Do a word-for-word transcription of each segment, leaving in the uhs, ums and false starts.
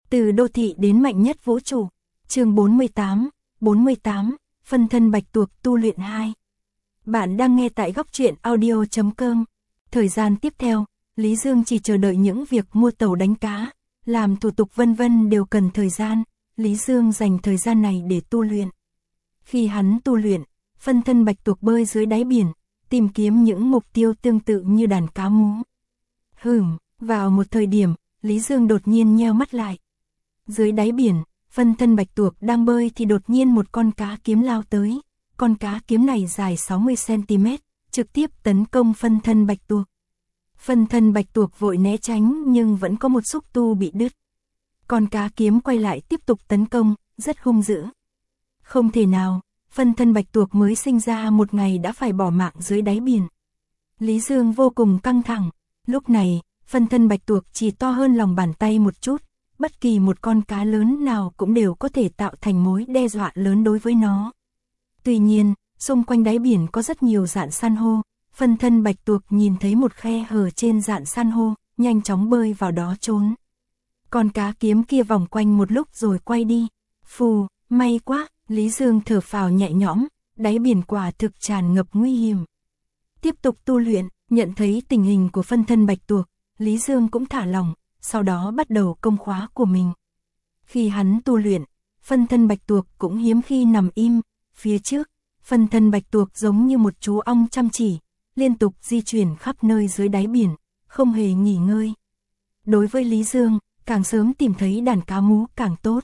Từ đô thị đến mạnh nhất vũ trụ. Chương bốn mươi tám, bốn mươi tám, phân thân bạch tuộc tu luyện hai. Bạn đang nghe tại góc truyện audio chấm com. Thời gian tiếp theo, Lý Dương chỉ chờ đợi những việc mua tàu đánh cá, làm thủ tục vân vân đều cần thời gian, Lý Dương dành thời gian này để tu luyện. Khi hắn tu luyện, phân thân bạch tuộc bơi dưới đáy biển, tìm kiếm những mục tiêu tương tự như đàn cá mú. Hửm, vào một thời điểm, Lý Dương đột nhiên nheo mắt lại. Dưới đáy biển, phân thân bạch tuộc đang bơi thì đột nhiên một con cá kiếm lao tới. Con cá kiếm này dài sáu mươi xăng ti mét, trực tiếp tấn công phân thân bạch tuộc. Phân thân bạch tuộc vội né tránh nhưng vẫn có một xúc tu bị đứt. Con cá kiếm quay lại tiếp tục tấn công, rất hung dữ. Không thể nào, phân thân bạch tuộc mới sinh ra một ngày đã phải bỏ mạng dưới đáy biển. Lý Dương vô cùng căng thẳng, lúc này, phân thân bạch tuộc chỉ to hơn lòng bàn tay một chút, bất kỳ một con cá lớn nào cũng đều có thể tạo thành mối đe dọa lớn đối với nó. Tuy nhiên, xung quanh đáy biển có rất nhiều rạn san hô, phân thân bạch tuộc nhìn thấy một khe hở trên rạn san hô, nhanh chóng bơi vào đó trốn. Con cá kiếm kia vòng quanh một lúc rồi quay đi. Phù, may quá, Lý Dương thở phào nhẹ nhõm, đáy biển quả thực tràn ngập nguy hiểm. Tiếp tục tu luyện, nhận thấy tình hình của phân thân bạch tuộc, Lý Dương cũng thả lỏng, sau đó bắt đầu công khóa của mình. Khi hắn tu luyện, phân thân bạch tuộc cũng hiếm khi nằm im, phía trước, phân thân bạch tuộc giống như một chú ong chăm chỉ, liên tục di chuyển khắp nơi dưới đáy biển, không hề nghỉ ngơi. Đối với Lý Dương, càng sớm tìm thấy đàn cá mú càng tốt.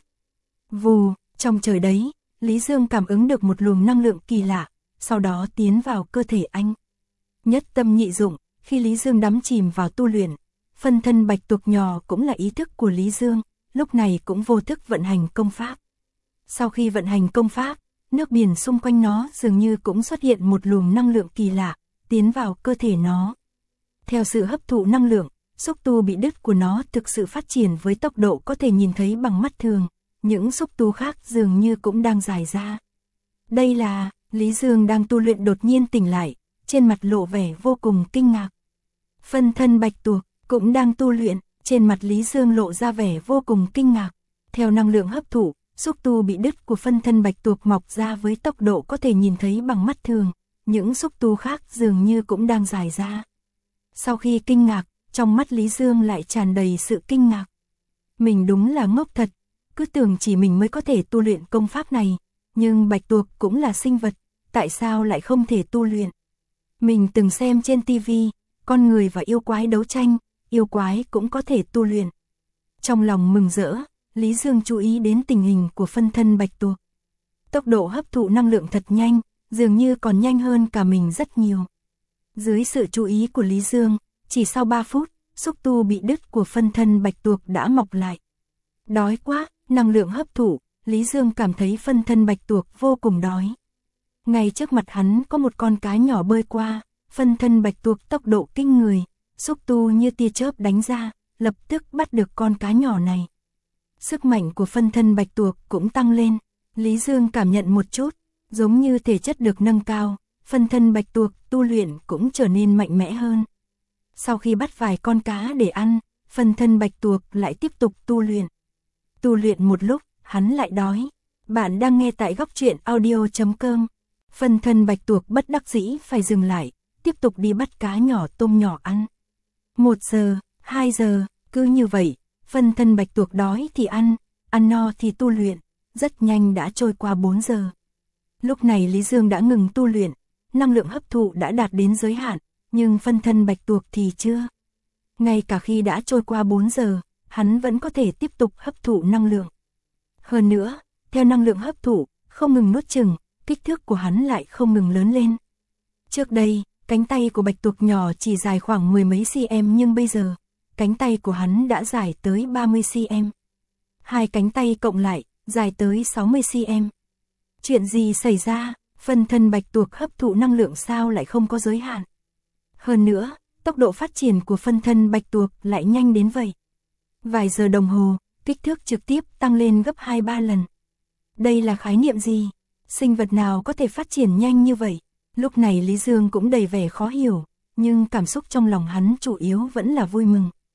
Vù, trong trời đấy, Lý Dương cảm ứng được một luồng năng lượng kỳ lạ, sau đó tiến vào cơ thể anh. Nhất tâm nhị dụng, khi Lý Dương đắm chìm vào tu luyện, phân thân bạch tuộc nhỏ cũng là ý thức của Lý Dương, lúc này cũng vô thức vận hành công pháp. Sau khi vận hành công pháp, nước biển xung quanh nó dường như cũng xuất hiện một luồng năng lượng kỳ lạ, tiến vào cơ thể nó. Theo sự hấp thụ năng lượng, xúc tu bị đứt của nó thực sự phát triển với tốc độ có thể nhìn thấy bằng mắt thường, những xúc tu khác dường như cũng đang dài ra. Đây là, Lý Dương đang tu luyện đột nhiên tỉnh lại, trên mặt lộ vẻ vô cùng kinh ngạc. Phân thân bạch tuộc cũng đang tu luyện, trên mặt Lý Dương lộ ra vẻ vô cùng kinh ngạc. Theo năng lượng hấp thụ, xúc tu bị đứt của phân thân bạch tuộc mọc ra với tốc độ có thể nhìn thấy bằng mắt thường, những xúc tu khác dường như cũng đang dài ra. Sau khi kinh ngạc, trong mắt Lý Dương lại tràn đầy sự kinh ngạc. Mình đúng là ngốc thật, cứ tưởng chỉ mình mới có thể tu luyện công pháp này, nhưng bạch tuộc cũng là sinh vật, tại sao lại không thể tu luyện? Mình từng xem trên ti vi, con người và yêu quái đấu tranh, yêu quái cũng có thể tu luyện. Trong lòng mừng rỡ, Lý Dương chú ý đến tình hình của phân thân bạch tuộc. Tốc độ hấp thụ năng lượng thật nhanh, dường như còn nhanh hơn cả mình rất nhiều. Dưới sự chú ý của Lý Dương, chỉ sau ba phút, xúc tu bị đứt của phân thân bạch tuộc đã mọc lại. Đói quá, năng lượng hấp thụ, Lý Dương cảm thấy phân thân bạch tuộc vô cùng đói. Ngay trước mặt hắn có một con cá nhỏ bơi qua, phân thân bạch tuộc tốc độ kinh người, xúc tu như tia chớp đánh ra, lập tức bắt được con cá nhỏ này. Sức mạnh của phân thân bạch tuộc cũng tăng lên, Lý Dương cảm nhận một chút, giống như thể chất được nâng cao, phân thân bạch tuộc tu luyện cũng trở nên mạnh mẽ hơn. Sau khi bắt vài con cá để ăn, phân thân bạch tuộc lại tiếp tục tu luyện. Tu luyện một lúc, hắn lại đói. Bạn đang nghe tại góc truyện audio chấm com. Phân thân bạch tuộc bất đắc dĩ phải dừng lại, tiếp tục đi bắt cá nhỏ tôm nhỏ ăn. Một giờ, hai giờ, cứ như vậy, phân thân bạch tuộc đói thì ăn, ăn no thì tu luyện, rất nhanh đã trôi qua bốn giờ. Lúc này Lý Dương đã ngừng tu luyện, năng lượng hấp thụ đã đạt đến giới hạn, nhưng phân thân bạch tuộc thì chưa. Ngay cả khi đã trôi qua bốn giờ, hắn vẫn có thể tiếp tục hấp thụ năng lượng. Hơn nữa, theo năng lượng hấp thụ, không ngừng nuốt chừng, kích thước của hắn lại không ngừng lớn lên. Trước đây, cánh tay của bạch tuộc nhỏ chỉ dài khoảng mười mấy cm nhưng bây giờ, cánh tay của hắn đã dài tới ba mươi xăng-ti-mét. Hai cánh tay cộng lại, dài tới sáu mươi xăng-ti-mét. Chuyện gì xảy ra, phân thân bạch tuộc hấp thụ năng lượng sao lại không có giới hạn? Hơn nữa, tốc độ phát triển của phân thân bạch tuộc lại nhanh đến vậy. Vài giờ đồng hồ, kích thước trực tiếp tăng lên gấp hai ba lần. Đây là khái niệm gì? Sinh vật nào có thể phát triển nhanh như vậy? Lúc này Lý Dương cũng đầy vẻ khó hiểu, nhưng cảm xúc trong lòng hắn chủ yếu vẫn là vui mừng.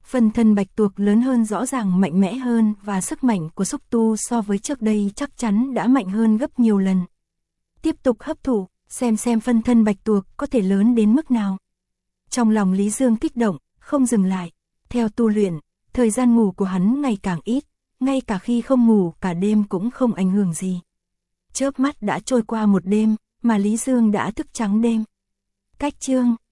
Phân thân bạch tuộc lớn hơn rõ ràng mạnh mẽ hơn và sức mạnh của xúc tu so với trước đây chắc chắn đã mạnh hơn gấp nhiều lần. Tiếp tục hấp thụ, xem xem phân thân bạch tuộc có thể lớn đến mức nào. Trong lòng Lý Dương kích động, không dừng lại. Theo tu luyện, thời gian ngủ của hắn ngày càng ít, ngay cả khi không ngủ cả đêm cũng không ảnh hưởng gì. Chớp mắt đã trôi qua một đêm, mà Lý Dương đã thức trắng đêm. Cách chương